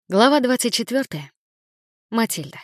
Глава 24. Матильда.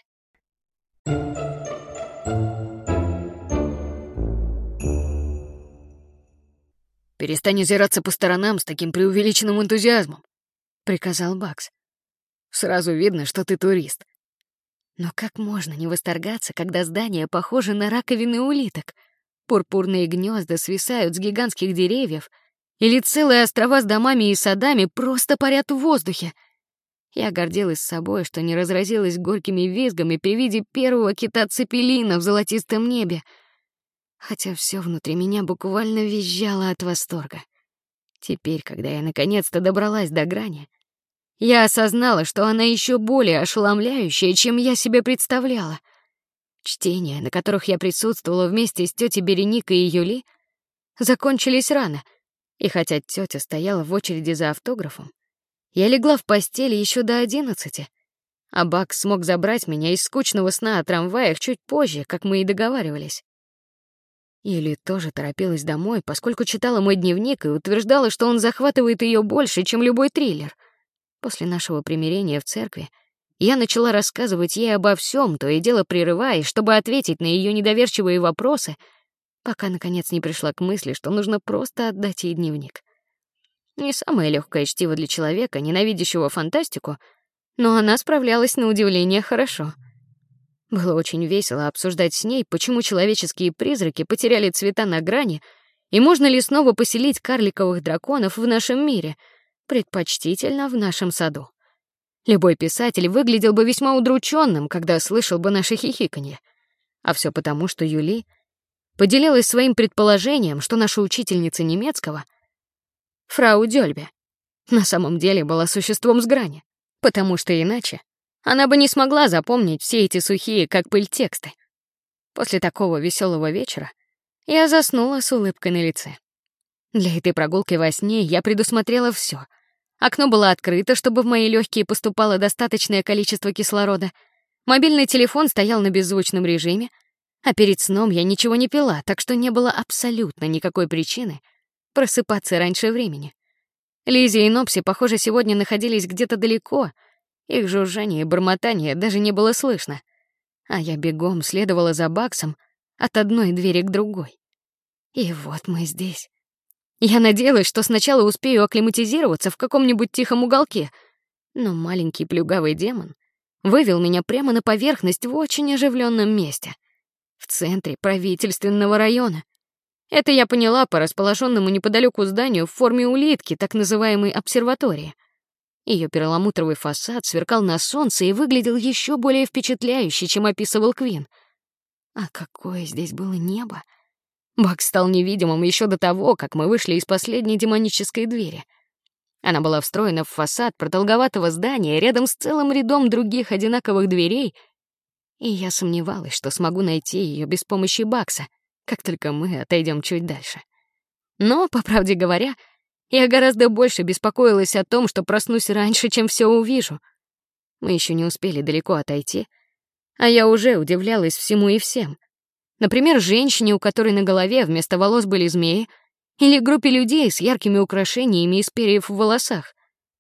«Перестань озираться по сторонам с таким преувеличенным энтузиазмом», — приказал Бакс. «Сразу видно, что ты турист». Но как можно не восторгаться, когда здания похожи на раковины улиток? Пурпурные гнезда свисают с гигантских деревьев, или целые острова с домами и садами просто парят в воздухе. Я гордилась собой, что не разразилась горькими визгами при виде первого кита-цепелина в золотистом небе, хотя все внутри меня буквально визжало от восторга. Теперь, когда я наконец-то добралась до грани, я осознала, что она еще более ошеломляющая, чем я себе представляла. Чтения, на которых я присутствовала вместе с тетей Береникой и Юли, закончились рано, и хотя тетя стояла в очереди за автографом, я легла в постели еще до 11, а Бакс смог забрать меня из скучного сна о трамваях чуть позже, как мы и договаривались. Юли тоже торопилась домой, поскольку читала мой дневник и утверждала, что он захватывает ее больше, чем любой триллер. После нашего примирения в церкви я начала рассказывать ей обо всем, то и дело прерываясь, чтобы ответить на ее недоверчивые вопросы, пока наконец не пришла к мысли, что нужно просто отдать ей дневник. Не самое легкое чтиво для человека, ненавидящего фантастику, но она справлялась на удивление хорошо. Было очень весело обсуждать с ней, почему человеческие призраки потеряли цвета на грани, и можно ли снова поселить карликовых драконов в нашем мире, предпочтительно в нашем саду. Любой писатель выглядел бы весьма удрученным, когда слышал бы наше хихиканье. А все потому, что Юли поделилась своим предположением, что наша учительница немецкого, фрау Дёльбе, на самом деле была существом с грани, потому что иначе она бы не смогла запомнить все эти сухие, как пыль, тексты. После такого веселого вечера я заснула с улыбкой на лице. Для этой прогулки во сне я предусмотрела все. Окно было открыто, чтобы в мои легкие поступало достаточное количество кислорода. Мобильный телефон стоял на беззвучном режиме, а перед сном я ничего не пила, так что не было абсолютно никакой причины просыпаться раньше времени. Лизи и Нопси, похоже, сегодня находились где-то далеко. Их жужжание и бормотание даже не было слышно. А я бегом следовала за Баксом от одной двери к другой. И вот мы здесь. Я надеялась, что сначала успею акклиматизироваться в каком-нибудь тихом уголке, но маленький плюгавый демон вывел меня прямо на поверхность в очень оживленном месте, в центре правительственного района. Это я поняла по расположенному неподалеку зданию в форме улитки, так называемой обсерватории. Ее перламутровый фасад сверкал на солнце и выглядел еще более впечатляюще, чем описывал Квин. А какое здесь было небо! Бакс стал невидимым еще до того, как мы вышли из последней демонической двери. Она была встроена в фасад продолговатого здания рядом с целым рядом других одинаковых дверей, и я сомневалась, что смогу найти ее без помощи Бакса, как только мы отойдем чуть дальше. Но, по правде говоря, я гораздо больше беспокоилась о том, что проснусь раньше, чем все увижу. Мы еще не успели далеко отойти, а я уже удивлялась всему и всем. Например, женщине, у которой на голове вместо волос были змеи, или группе людей с яркими украшениями из перьев в волосах.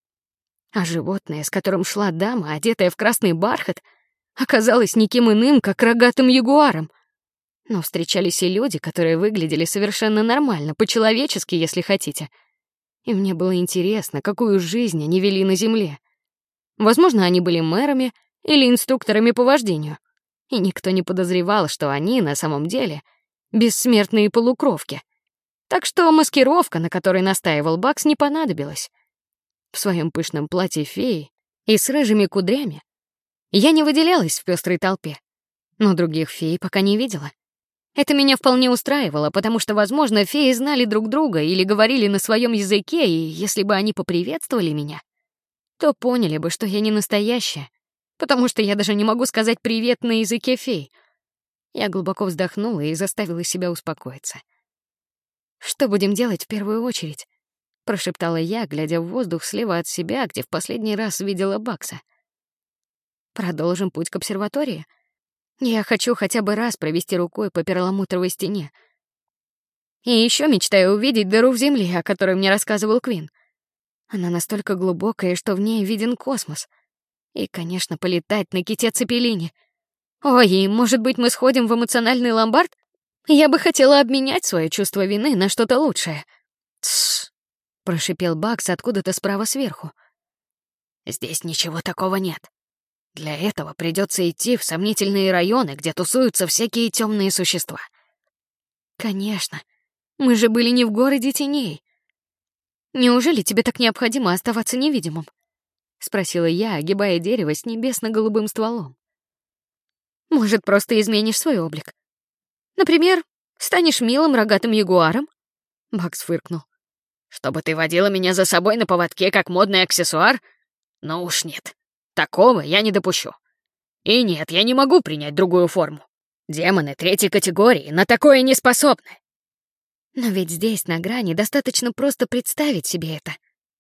А животное, с которым шла дама, одетая в красный бархат, оказалось никем иным, как рогатым ягуаром. Но встречались и люди, которые выглядели совершенно нормально, по-человечески, если хотите. И мне было интересно, какую жизнь они вели на земле. Возможно, они были мэрами или инструкторами по вождению. И никто не подозревал, что они на самом деле бессмертные полукровки. Так что маскировка, на которой настаивал Бакс, не понадобилась. В своем пышном платье феи и с рыжими кудрями я не выделялась в пестрой толпе, но других фей пока не видела. Это меня вполне устраивало, потому что, возможно, феи знали друг друга или говорили на своем языке, и если бы они поприветствовали меня, то поняли бы, что я не настоящая, потому что я даже не могу сказать «привет» на языке фей. Я глубоко вздохнула и заставила себя успокоиться. «Что будем делать в первую очередь?» — прошептала я, глядя в воздух слева от себя, где в последний раз видела Бакса. «Продолжим путь к обсерватории? Я хочу хотя бы раз провести рукой по перламутровой стене. И еще мечтаю увидеть дыру в земле, о которой мне рассказывал Квин. Она настолько глубокая, что в ней виден космос. И, конечно, полетать на ките-цепелине. Ой, и, может быть, мы сходим в эмоциональный ломбард? Я бы хотела обменять свое чувство вины на что-то лучшее. «Тссс», — прошипел Бакс откуда-то справа сверху. «Здесь ничего такого нет. Для этого придется идти в сомнительные районы, где тусуются всякие темные существа». «Конечно. Мы же были не в городе теней. Неужели тебе так необходимо оставаться невидимым?» — спросила я, огибая дерево с небесно-голубым стволом. «Может, просто изменишь свой облик? Например, станешь милым рогатым ягуаром?» Бакс фыркнул. «Чтобы ты водила меня за собой на поводке, как модный аксессуар? Ну уж нет. Такого я не допущу. И нет, я не могу принять другую форму. Демоны третьей категории на такое не способны». «Но ведь здесь, на грани, достаточно просто представить себе это»,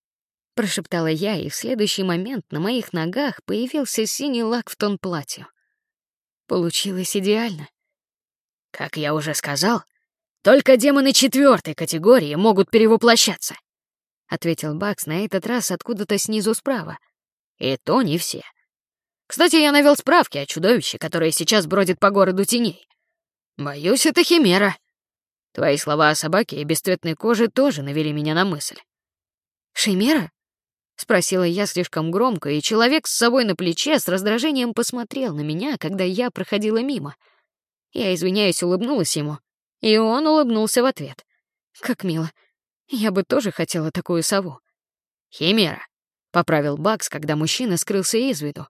— прошептала я, и в следующий момент на моих ногах появился синий лак в тон платью. Получилось идеально. «Как я уже сказал, только демоны четвертой категории могут перевоплощаться», — ответил Бакс на этот раз откуда-то снизу справа. «И то не все. Кстати, я навел справки о чудовище, которое сейчас бродит по городу теней. Боюсь, это химера. Твои слова о собаке и бесцветной коже тоже навели меня на мысль». «Шимера?» — спросила я слишком громко, и человек с собой на плече с раздражением посмотрел на меня, когда я проходила мимо. Я, извиняюсь, улыбнулась ему, и он улыбнулся в ответ. Как мило. Я бы тоже хотела такую сову. «Химера», — поправил Бакс, когда мужчина скрылся из виду.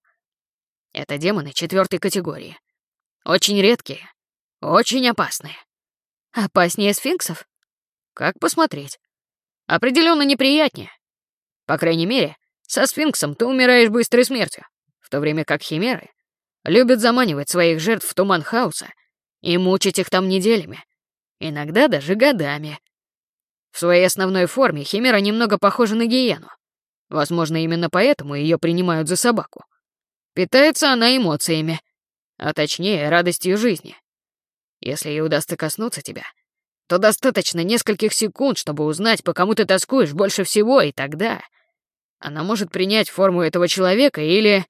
«Это демоны четвертой категории. Очень редкие, очень опасные». «Опаснее сфинксов?» «Как посмотреть. Определенно неприятнее. По крайней мере, со сфинксом ты умираешь быстрой смертью, в то время как химеры любят заманивать своих жертв в туман хаоса и мучить их там неделями, иногда даже годами. В своей основной форме химера немного похожа на гиену. Возможно, именно поэтому ее принимают за собаку. Питается она эмоциями, а точнее радостью жизни. Если ей удастся коснуться тебя, то достаточно нескольких секунд, чтобы узнать, по кому ты тоскуешь больше всего, и тогда она может принять форму этого человека или...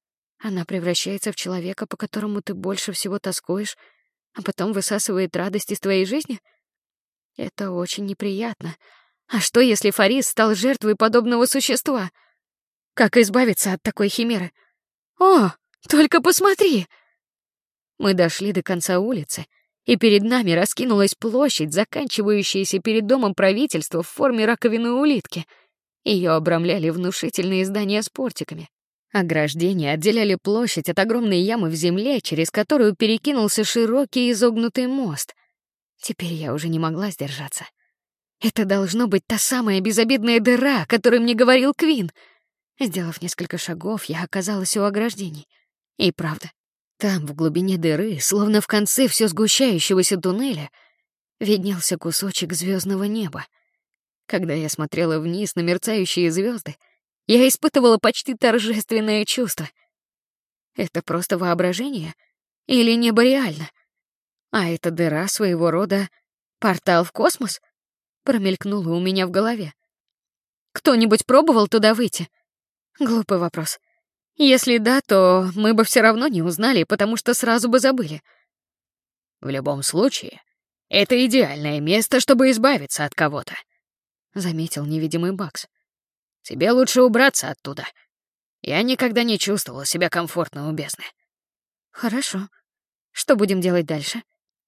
Она превращается в человека, по которому ты больше всего тоскуешь, а потом высасывает радость из твоей жизни? Это очень неприятно. А что, если Фарис стал жертвой подобного существа? Как избавиться от такой химеры? О, только посмотри! Мы дошли до конца улицы, и перед нами раскинулась площадь, заканчивающаяся перед домом правительства в форме раковины улитки. Ее обрамляли внушительные здания с портиками. Ограждения отделяли площадь от огромной ямы в земле, через которую перекинулся широкий изогнутый мост. Теперь я уже не могла сдержаться. Это должно быть та самая безобидная дыра, о которой мне говорил Квин. Сделав несколько шагов, я оказалась у ограждений. И правда, там, в глубине дыры, словно в конце все сгущающегося туннеля, виднелся кусочек звездного неба. Когда я смотрела вниз на мерцающие звезды, я испытывала почти торжественное чувство. Это просто воображение? Или небо реально? А эта дыра своего рода портал в космос? Промелькнуло у меня в голове. Кто-нибудь пробовал туда выйти? Глупый вопрос. Если да, то мы бы все равно не узнали, потому что сразу бы забыли. В любом случае, это идеальное место, чтобы избавиться от кого-то, заметил невидимый Бакс. Тебе лучше убраться оттуда. Я никогда не чувствовала себя комфортно у бездны. Хорошо. Что будем делать дальше?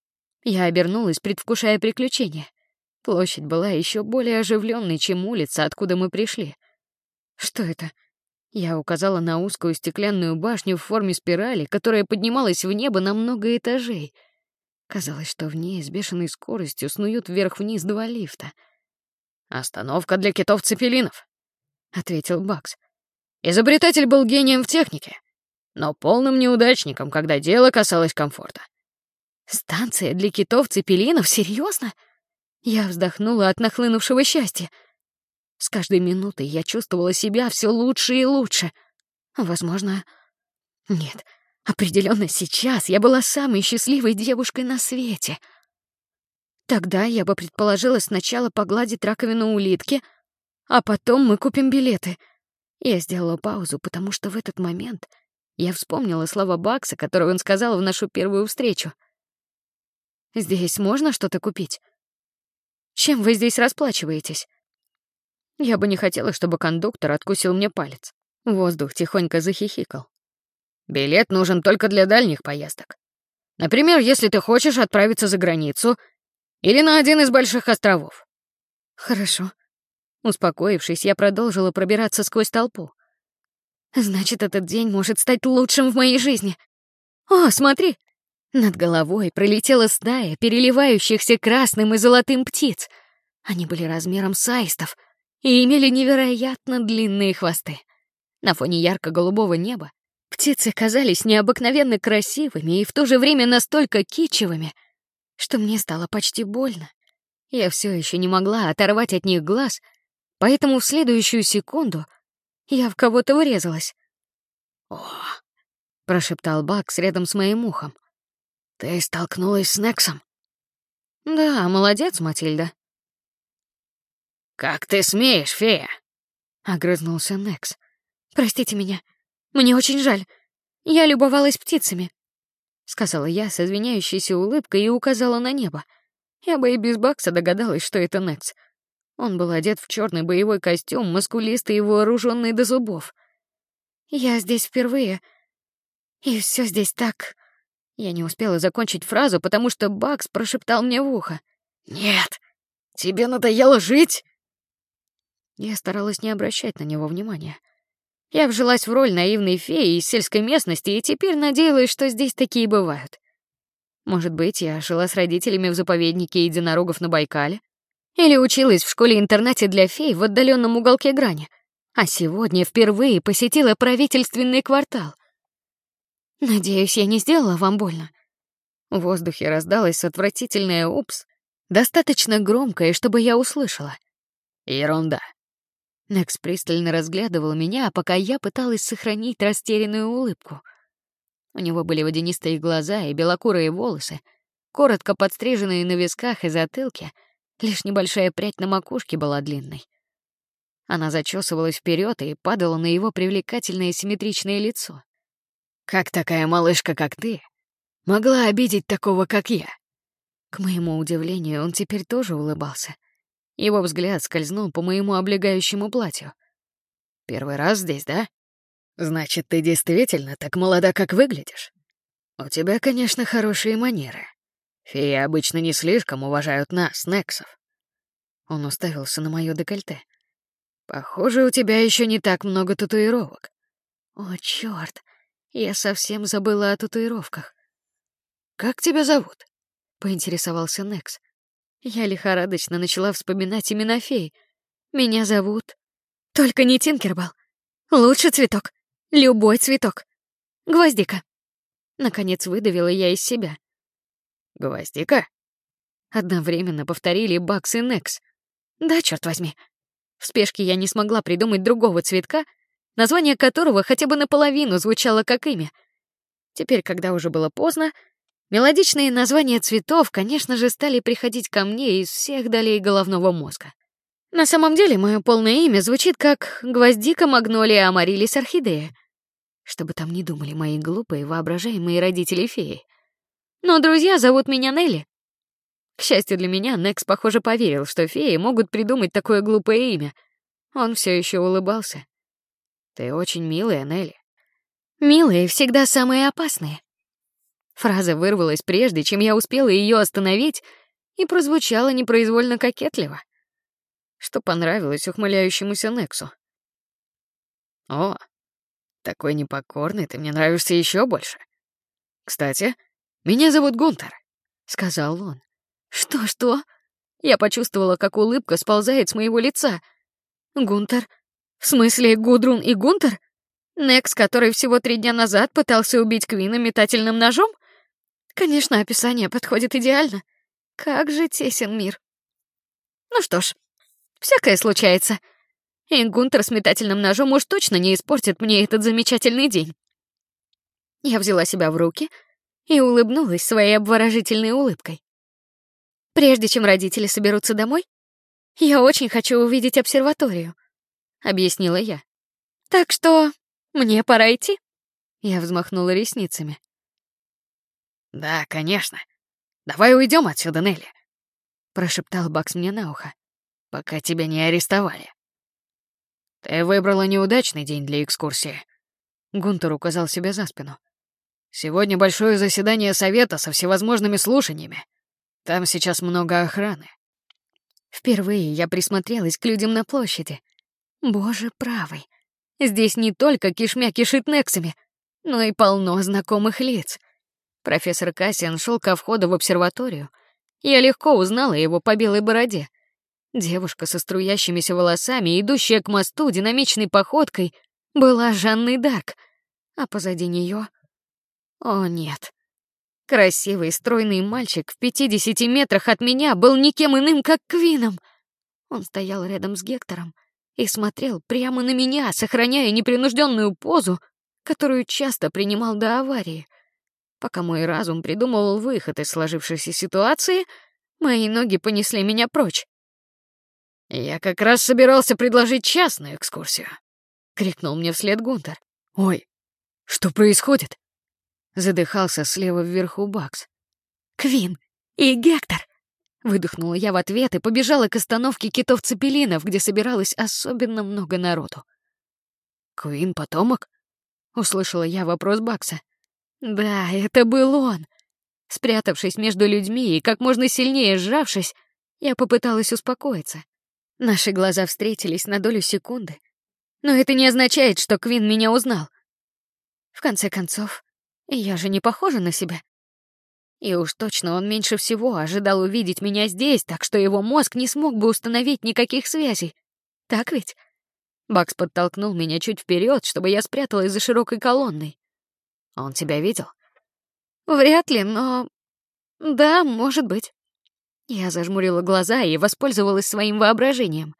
Я обернулась, предвкушая приключения. Площадь была еще более оживленной, чем улица, откуда мы пришли. Что это? Я указала на узкую стеклянную башню в форме спирали, которая поднималась в небо на много этажей. Казалось, что в ней с бешеной скоростью снуют вверх-вниз два лифта. «Остановка для китов-цепелинов», — ответил Бакс. «Изобретатель был гением в технике, но полным неудачником, когда дело касалось комфорта». «Станция для китов-цепелинов? Серьезно?» Я вздохнула от нахлынувшего счастья. С каждой минутой я чувствовала себя все лучше и лучше. Возможно... Нет, определенно сейчас я была самой счастливой девушкой на свете. Тогда я бы предположила сначала погладить раковину улитки, а потом мы купим билеты. Я сделала паузу, потому что в этот момент я вспомнила слова Бакса, которые он сказал в нашу первую встречу. «Здесь можно что-то купить? Чем вы здесь расплачиваетесь?» Я бы не хотела, чтобы кондуктор откусил мне палец. Воздух тихонько захихикал. «Билет нужен только для дальних поездок. Например, если ты хочешь отправиться за границу или на один из больших островов». «Хорошо». Успокоившись, я продолжила пробираться сквозь толпу. «Значит, этот день может стать лучшим в моей жизни. О, смотри!» Над головой пролетела стая переливающихся красным и золотым птиц. Они были размером с аистов и имели невероятно длинные хвосты. На фоне ярко-голубого неба птицы казались необыкновенно красивыми и в то же время настолько китчевыми, что мне стало почти больно. Я все еще не могла оторвать от них глаз, поэтому в следующую секунду я в кого-то врезалась. «О!» — прошептал Бакс рядом с моим ухом. «Ты столкнулась с Нексом?» «Да, молодец, Матильда». «Как ты смеешь, фея?» — огрызнулся Некс. «Простите меня. Мне очень жаль. Я любовалась птицами», — сказала я с извиняющейся улыбкой и указала на небо. Я бы и без Бакса догадалась, что это Некс. Он был одет в черный боевой костюм, мускулистый и вооруженный до зубов. «Я здесь впервые, и все здесь так...» Я не успела закончить фразу, потому что Бакс прошептал мне в ухо. «Нет, тебе надоело жить?» Я старалась не обращать на него внимания. Я вжилась в роль наивной феи из сельской местности и теперь надеялась, что здесь такие бывают. Может быть, я жила с родителями в заповеднике единорогов на Байкале? Или училась в школе-интернате для фей в отдаленном уголке Грани? А сегодня впервые посетила правительственный квартал. Надеюсь, я не сделала вам больно. В воздухе раздалось отвратительное «упс», достаточно громкое, чтобы я услышала. Ерунда. Некс пристально разглядывал меня, пока я пыталась сохранить растерянную улыбку. У него были водянистые глаза и белокурые волосы, коротко подстриженные на висках и затылке, лишь небольшая прядь на макушке была длинной. Она зачесывалась вперед и падала на его привлекательное симметричное лицо. «Как такая малышка, как ты, могла обидеть такого, как я?» К моему удивлению, он теперь тоже улыбался. Его взгляд скользнул по моему облегающему платью. «Первый раз здесь, да? Значит, ты действительно так молода, как выглядишь? У тебя, конечно, хорошие манеры. Феи обычно не слишком уважают нас, Нексов». Он уставился на моё декольте. «Похоже, у тебя еще не так много татуировок». О, чёрт, я совсем забыла о татуировках. «Как тебя зовут?» — поинтересовался Некс. Я лихорадочно начала вспоминать имена фей. «Меня зовут...» «Только не Тинкербелл. Лучше цветок. Любой цветок. Гвоздика». Наконец выдавила я из себя. «Гвоздика?» Одновременно повторили Бакс и Некс. «Да, черт возьми». В спешке я не смогла придумать другого цветка, название которого хотя бы наполовину звучало как имя. Теперь, когда уже было поздно, мелодичные названия цветов, конечно же, стали приходить ко мне из всех долей головного мозга. На самом деле, мое полное имя звучит как гвоздика, магнолия, амарилис, орхидея. Что бы там ни думали мои глупые воображаемые родители феи. Но друзья зовут меня Нелли. К счастью для меня, Некс, похоже, поверил, что феи могут придумать такое глупое имя. Он все еще улыбался. «Ты очень милая, Нелли». «Милые всегда самые опасные». Фраза вырвалась прежде, чем я успела ее остановить, и прозвучала непроизвольно кокетливо, что понравилось ухмыляющемуся Нексу. «О, такой непокорный, ты мне нравишься еще больше. Кстати, меня зовут Гунтер», — сказал он. «Что?» Я почувствовала, как улыбка сползает с моего лица. «Гунтер? В смысле, Гудрун и Гунтер? Некс, который всего 3 дня назад пытался убить Квина метательным ножом? Конечно, описание подходит идеально. Как же тесен мир. Ну что ж, всякое случается. И Гунтер с метательным ножом уж точно не испортит мне этот замечательный день». Я взяла себя в руки и улыбнулась своей обворожительной улыбкой. «Прежде чем родители соберутся домой, я очень хочу увидеть обсерваторию», — объяснила я. Так что мне пора идти. Я взмахнула ресницами. Да, конечно. Давай уйдем отсюда, Нелли, прошептал Бакс мне на ухо. пока тебя не арестовали. Ты выбрала неудачный день для экскурсии. Гунтер указал себе за спину. Сегодня большое заседание совета со всевозможными слушаниями. Там сейчас много охраны. Впервые я присмотрелась к людям на площади. Боже правый. Здесь не только кишмя кишит нексами, но и полно знакомых лиц. Профессор Кассиан шел ко входу в обсерваторию. Я легко узнала его по белой бороде. Девушка со струящимися волосами, идущая к мосту динамичной походкой, была Жанной Дарк, а позади нее... О, нет. Красивый, стройный мальчик в 50 метрах от меня был никем иным, как Квином. Он стоял рядом с Гектором и смотрел прямо на меня, сохраняя непринужденную позу, которую часто принимал до аварии. Пока мой разум придумывал выход из сложившейся ситуации, мои ноги понесли меня прочь. «Я как раз собирался предложить частную экскурсию», — крикнул мне вслед Гунтер. «Ой, что происходит?» Задыхался слева вверху Бакс. «Квин и Гектор!» Выдохнула я в ответ и побежала к остановке китов-цепелинов, где собиралось особенно много народу. «Квин потомок?» — услышала я вопрос Бакса. Да, это был он. Спрятавшись между людьми и как можно сильнее сжавшись, я попыталась успокоиться. Наши глаза встретились на долю секунды, но это не означает, что Квин меня узнал. В конце концов, я же не похожа на себя. И уж точно он меньше всего ожидал увидеть меня здесь, так что его мозг не смог бы установить никаких связей. Так ведь? Бакс подтолкнул меня чуть вперед, чтобы я спряталась за широкой колонной. Он тебя видел? Вряд ли, но... Да, может быть. Я зажмурила глаза и воспользовалась своим воображением.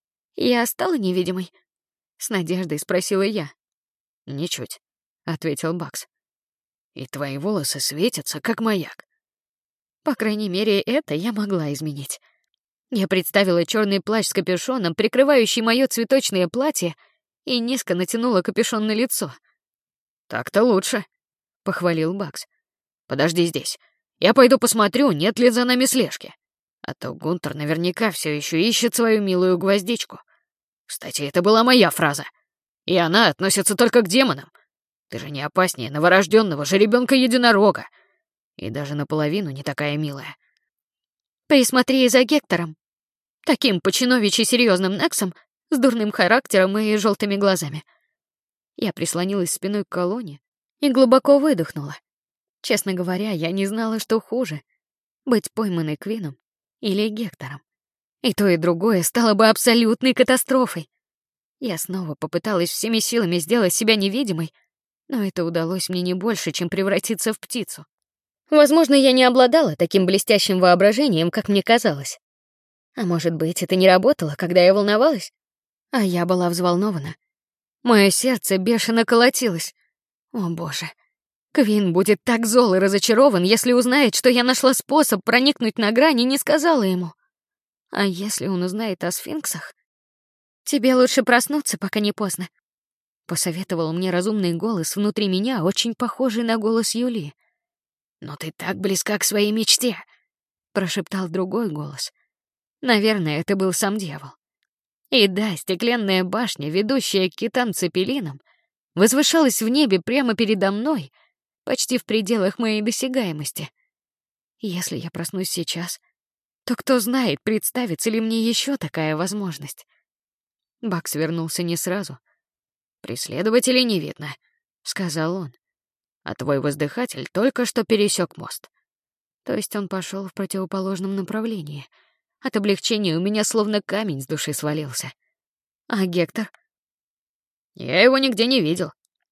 Я стала невидимой? С надеждой спросила я. Ничуть, ответил Бакс. И твои волосы светятся, как маяк. По крайней мере, это я могла изменить. Я представила черный плащ с капюшоном, прикрывающий мое цветочное платье, и низко натянула капюшон на лицо. Так-то лучше, похвалил Бакс. Подожди здесь. Я пойду посмотрю, нет ли за нами слежки. А то Гунтер наверняка все еще ищет свою милую гвоздичку. Кстати, это была моя фраза. И она относится только к демонам. Ты же не опаснее новорожденного жеребенка-единорога. И даже наполовину не такая милая. Присмотри за Гектором. Таким по-чиновичьи серьезным Нексом, с дурным характером и желтыми глазами. Я прислонилась спиной к колонне и глубоко выдохнула. Честно говоря, я не знала, что хуже — быть пойманной Квином или Гектором. И то, и другое стало бы абсолютной катастрофой. Я снова попыталась всеми силами сделать себя невидимой, но это удалось мне не больше, чем превратиться в птицу. Возможно, я не обладала таким блестящим воображением, как мне казалось. А может быть, это не работало, когда я волновалась? А я была взволнована. Мое сердце бешено колотилось. О, боже. Квин будет так зол и разочарован, если узнает, что я нашла способ проникнуть на грань и не сказала ему. А если он узнает о сфинксах? Тебе лучше проснуться, пока не поздно, посоветовал мне разумный голос внутри меня, очень похожий на голос Юли. Но ты так близка к своей мечте, прошептал другой голос. Наверное, это был сам дьявол. И да, стеклянная башня, ведущая к китам-цепелинам, возвышалась в небе прямо передо мной, почти в пределах моей досягаемости. Если я проснусь сейчас, то кто знает, представится ли мне еще такая возможность. Бакс вернулся не сразу. «Преследователей не видно», — сказал он. «А твой воздыхатель только что пересек мост». То есть он пошел в противоположном направлении. От облегчения у меня словно камень с души свалился. А Гектор? «Я его нигде не видел»,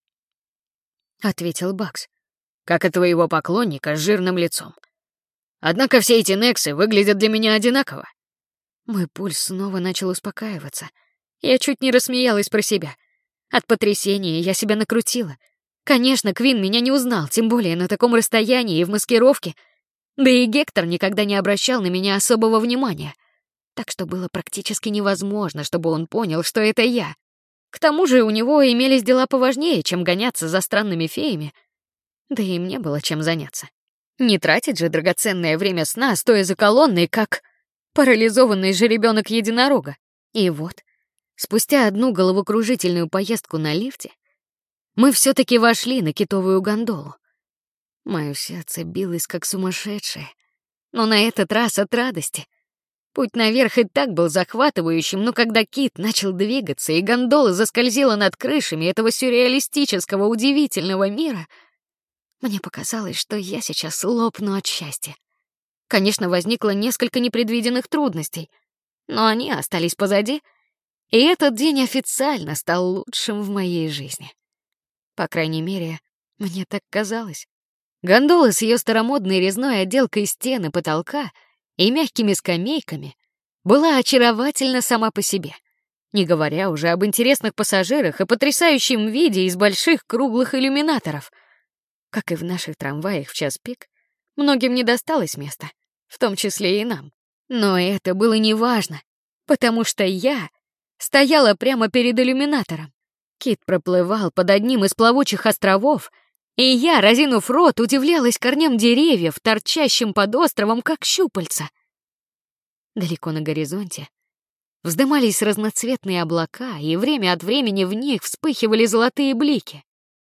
— ответил Бакс. «как и твоего поклонника с жирным лицом. Однако все эти нексы выглядят для меня одинаково». Мой пульс снова начал успокаиваться. Я чуть не рассмеялась про себя. От потрясения я себя накрутила. Конечно, Квин меня не узнал, тем более на таком расстоянии и в маскировке. Да и Гектор никогда не обращал на меня особого внимания. Так что было практически невозможно, чтобы он понял, что это я. К тому же у него имелись дела поважнее, чем гоняться за странными феями. Да и мне было чем заняться. Не тратить же драгоценное время сна, стоя за колонной, как парализованный жеребенок единорога. И вот, спустя одну головокружительную поездку на лифте, мы все-таки вошли на китовую гондолу. Мое сердце билось как сумасшедшее, но на этот раз от радости. Путь наверх и так был захватывающим, но когда кит начал двигаться и гондола заскользила над крышами этого сюрреалистического удивительного мира, мне показалось, что я сейчас лопну от счастья. Конечно, возникло несколько непредвиденных трудностей, но они остались позади, и этот день официально стал лучшим в моей жизни. По крайней мере, мне так казалось. Гондола с ее старомодной резной отделкой стен и потолка и мягкими скамейками была очаровательна сама по себе, не говоря уже об интересных пассажирах и потрясающем виде из больших круглых иллюминаторов. Как и в наших трамваях в час пик, многим не досталось места, в том числе и нам. Но это было неважно, потому что я стояла прямо перед иллюминатором. Кит проплывал под одним из плавучих островов, и я, разинув рот, удивлялась корням деревьев, торчащим под островом, как щупальца. Далеко на горизонте вздымались разноцветные облака, и время от времени в них вспыхивали золотые блики.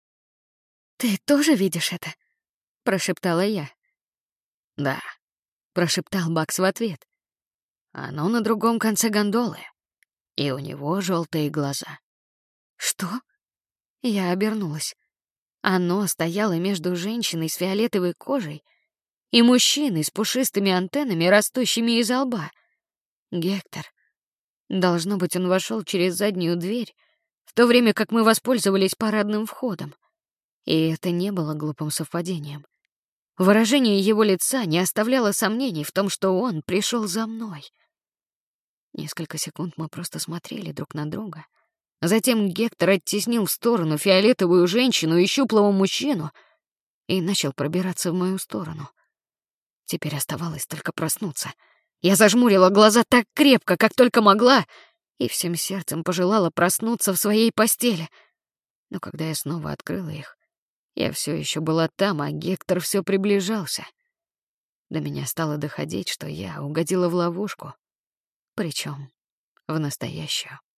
«Ты тоже видишь это?» — прошептала я. «Да», — прошептал Бакс в ответ. «Оно на другом конце гондолы, и у него желтые глаза». «Что?» Я обернулась. Оно стояло между женщиной с фиолетовой кожей и мужчиной с пушистыми антеннами, растущими из лба. Гектор. Должно быть, он вошел через заднюю дверь, в то время как мы воспользовались парадным входом. И это не было глупым совпадением. Выражение его лица не оставляло сомнений в том, что он пришел за мной. Несколько секунд мы просто смотрели друг на друга. Затем Гектор оттеснил в сторону фиолетовую женщину и щуплого мужчину и начал пробираться в мою сторону. Теперь оставалось только проснуться. Я зажмурила глаза так крепко, как только могла, и всем сердцем пожелала проснуться в своей постели. Но когда я снова открыла их, я все еще была там, а Гектор все приближался. До меня стало доходить, что я угодила в ловушку, причем в настоящую.